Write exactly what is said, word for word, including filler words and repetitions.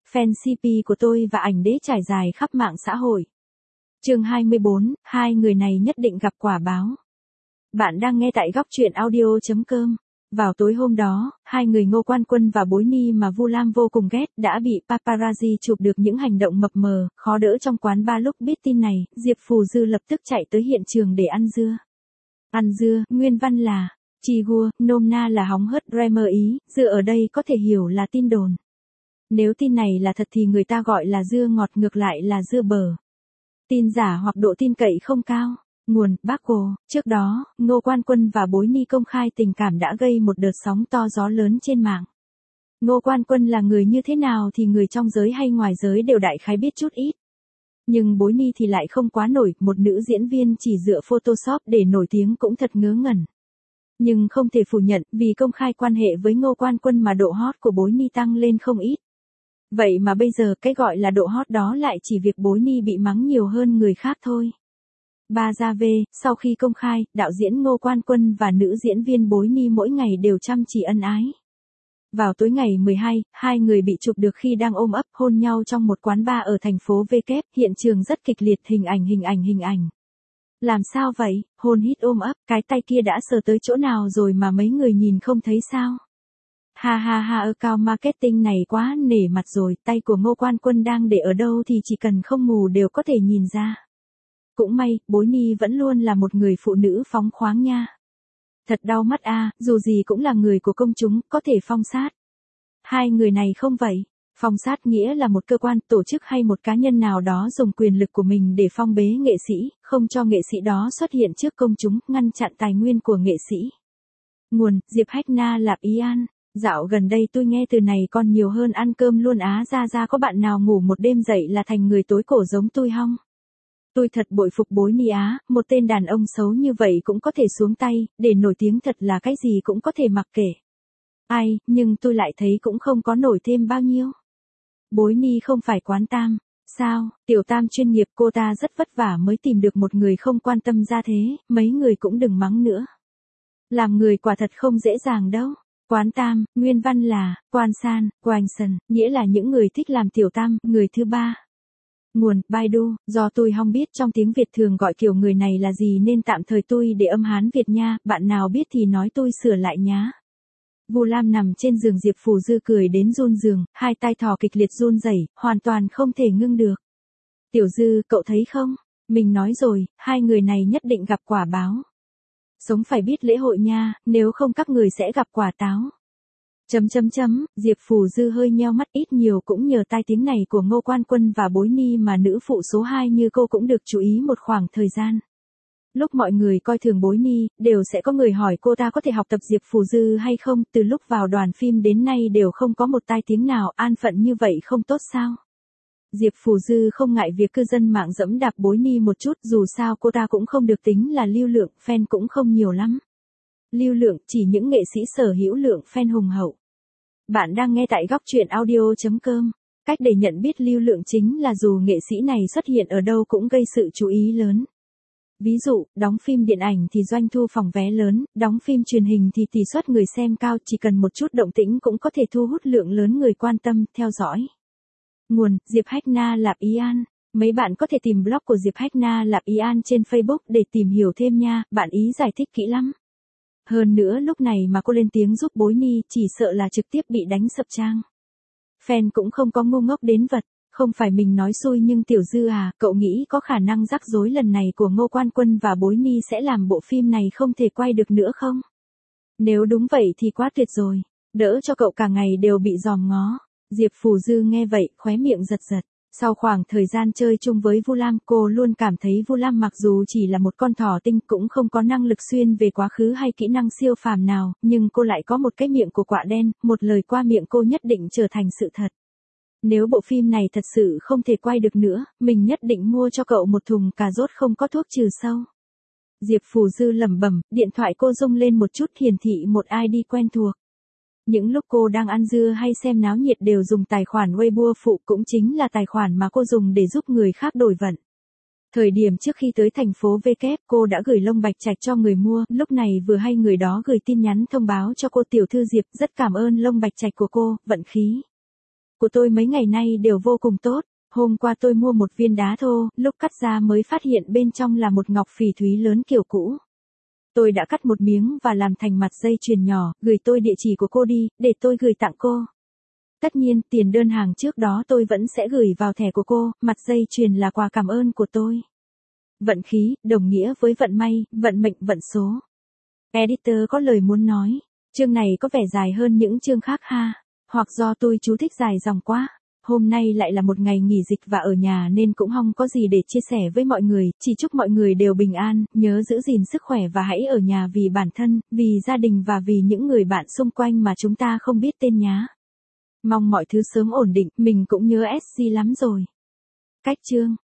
fan xê pê của tôi và ảnh đế trải dài khắp mạng xã hội. Chương hai mươi bốn, hai người này nhất định gặp quả báo. Bạn đang nghe tại góc truyện audio chấm com. Vào tối hôm đó, hai người Ngô Quan Quân và Bối Ni mà Vu Lam vô cùng ghét đã bị paparazzi chụp được những hành động mập mờ, khó đỡ trong quán bar. Lúc biết tin này, Diệp Phù Dư lập tức chạy tới hiện trường để ăn dưa. Ăn dưa, nguyên văn là chi gua, nôm na là hóng hớt dreamer ý, dưa ở đây có thể hiểu là tin đồn. Nếu tin này là thật thì người ta gọi là dưa ngọt, ngược lại là dưa bở. Tin giả hoặc độ tin cậy không cao. Nguồn, bác Cô. Trước đó, Ngô Quan Quân và Bối Ni công khai tình cảm đã gây một đợt sóng to gió lớn trên mạng. Ngô Quan Quân là người như thế nào thì người trong giới hay ngoài giới đều đại khái biết chút ít. Nhưng Bối Ni thì lại không quá nổi, một nữ diễn viên chỉ dựa Photoshop để nổi tiếng cũng thật ngớ ngẩn. Nhưng không thể phủ nhận, vì công khai quan hệ với Ngô Quan Quân mà độ hot của Bối Ni tăng lên không ít. Vậy mà bây giờ cái gọi là độ hot đó lại chỉ việc Bối Ni bị mắng nhiều hơn người khác thôi. Ba ra về, sau khi công khai, đạo diễn Ngô Quan Quân và nữ diễn viên Bối Ni mỗi ngày đều chăm chỉ ân ái. Vào tối ngày mười hai, hai người bị chụp được khi đang ôm ấp hôn nhau trong một quán bar ở thành phố V Kép, hiện trường rất kịch liệt, hình ảnh hình ảnh hình ảnh. Làm sao vậy, hôn hít ôm ấp, cái tay kia đã sờ tới chỗ nào rồi mà mấy người nhìn không thấy sao? Ha ha ha, ơ cao marketing này quá nể mặt rồi, tay của Ngô Quan Quân đang để ở đâu thì chỉ cần không mù đều có thể nhìn ra. Cũng may, Bối Ni vẫn luôn là một người phụ nữ phóng khoáng nha. Thật đau mắt a, à, dù gì cũng là người của công chúng, có thể phong sát. Hai người này không vậy. Phong sát nghĩa là một cơ quan, tổ chức hay một cá nhân nào đó dùng quyền lực của mình để phong bế nghệ sĩ, không cho nghệ sĩ đó xuất hiện trước công chúng, ngăn chặn tài nguyên của nghệ sĩ. Nguồn, Diệp Hách Na Lạp Ý An. Dạo gần đây tôi nghe từ này còn nhiều hơn ăn cơm luôn á. Ra ra có bạn nào ngủ một đêm dậy là thành người tối cổ giống tôi hông? Tôi thật bội phục Bối Ni á, một tên đàn ông xấu như vậy cũng có thể xuống tay, để nổi tiếng thật là cái gì cũng có thể mặc kệ. Ai, nhưng tôi lại thấy cũng không có nổi thêm bao nhiêu. Bối Ni không phải quán tam. Sao, tiểu tam chuyên nghiệp, cô ta rất vất vả mới tìm được một người không quan tâm ra thế, mấy người cũng đừng mắng nữa. Làm người quả thật không dễ dàng đâu. Quán tam, nguyên văn là, quan san, quanh sần, nghĩa là những người thích làm tiểu tam, người thứ ba. Nguồn, Baidu, do tôi không biết trong tiếng Việt thường gọi kiểu người này là gì nên tạm thời tôi để âm Hán Việt nha, bạn nào biết thì nói tôi sửa lại nhá. Vu Lam nằm trên giường, Diệp Phù Dư cười đến run giường, hai tay thò kịch liệt run rẩy, hoàn toàn không thể ngưng được. Tiểu Dư, cậu thấy không? Mình nói rồi, hai người này nhất định gặp quả báo. Sống phải biết lễ hội nha, nếu không các người sẽ gặp quả táo. Chấm chấm chấm, Diệp Phù Dư hơi nheo mắt, ít nhiều cũng nhờ tai tiếng này của Ngô Quan Quân và Bối Ni mà nữ phụ số hai như cô cũng được chú ý một khoảng thời gian. Lúc mọi người coi thường Bối Ni, đều sẽ có người hỏi cô ta có thể học tập Diệp Phù Dư hay không, từ lúc vào đoàn phim đến nay đều không có một tai tiếng nào, an phận như vậy không tốt sao? Diệp Phù Dư không ngại việc cư dân mạng dẫm đạp Bối Ni một chút, dù sao cô ta cũng không được tính là lưu lượng, fan cũng không nhiều lắm. Lưu lượng, chỉ những nghệ sĩ sở hữu lượng fan hùng hậu. Bạn đang nghe tại góc truyện audio chấm com. Cách để nhận biết lưu lượng chính là dù nghệ sĩ này xuất hiện ở đâu cũng gây sự chú ý lớn. Ví dụ, đóng phim điện ảnh thì doanh thu phòng vé lớn, đóng phim truyền hình thì tỷ suất người xem cao, chỉ cần một chút động tĩnh cũng có thể thu hút lượng lớn người quan tâm, theo dõi. Nguồn, Diệp Hách Na Lạp Ý An. Mấy bạn có thể tìm blog của Diệp Hách Na Lạp Ý An trên Facebook để tìm hiểu thêm nha, bạn ý giải thích kỹ lắm. Hơn nữa lúc này mà cô lên tiếng giúp Bối Ni, chỉ sợ là trực tiếp bị đánh sập trang. Fan cũng không có ngu ngốc đến vật, không phải mình nói xui nhưng Tiểu Dư à, cậu nghĩ có khả năng rắc rối lần này của Ngô Quan Quân và Bối Ni sẽ làm bộ phim này không thể quay được nữa không? Nếu đúng vậy thì quá tuyệt rồi, đỡ cho cậu cả ngày đều bị dòm ngó. Diệp Phù Dư nghe vậy, khóe miệng giật giật. Sau khoảng thời gian chơi chung với Vu Lam, cô luôn cảm thấy Vu Lam mặc dù chỉ là một con thỏ tinh, cũng không có năng lực xuyên về quá khứ hay kỹ năng siêu phàm nào, nhưng cô lại có một cái miệng của quạ đen, một lời qua miệng cô nhất định trở thành sự thật. Nếu bộ phim này thật sự không thể quay được nữa, mình nhất định mua cho cậu một thùng cà rốt không có thuốc trừ sâu. Diệp Phù Dư lẩm bẩm, điện thoại cô rung lên một chút, hiển thị một i đê quen thuộc. Những lúc cô đang ăn dưa hay xem náo nhiệt đều dùng tài khoản Weibo phụ, cũng chính là tài khoản mà cô dùng để giúp người khác đổi vận. Thời điểm trước khi tới thành phố V Kép, cô đã gửi lông bạch trạch cho người mua, lúc này vừa hay người đó gửi tin nhắn thông báo cho cô, tiểu thư Diệp, rất cảm ơn lông bạch trạch của cô, vận khí. của tôi mấy ngày nay đều vô cùng tốt. Hôm qua tôi mua một viên đá thô, lúc cắt ra mới phát hiện bên trong là một ngọc phỉ thúy lớn kiểu cũ. Tôi đã cắt một miếng và làm thành mặt dây chuyền nhỏ, gửi tôi địa chỉ của cô đi, để tôi gửi tặng cô. Tất nhiên, tiền đơn hàng trước đó tôi vẫn sẽ gửi vào thẻ của cô, mặt dây chuyền là quà cảm ơn của tôi. Vận khí, đồng nghĩa với vận may, vận mệnh, vận số. Editor có lời muốn nói, chương này có vẻ dài hơn những chương khác ha, hoặc do tôi chú thích dài dòng quá. Hôm nay lại là một ngày nghỉ dịch và ở nhà nên cũng không có gì để chia sẻ với mọi người, chỉ chúc mọi người đều bình an, nhớ giữ gìn sức khỏe và hãy ở nhà vì bản thân, vì gia đình và vì những người bạn xung quanh mà chúng ta không biết tên nhá. Mong mọi thứ sớm ổn định, mình cũng nhớ ét xê lắm rồi. Cách chương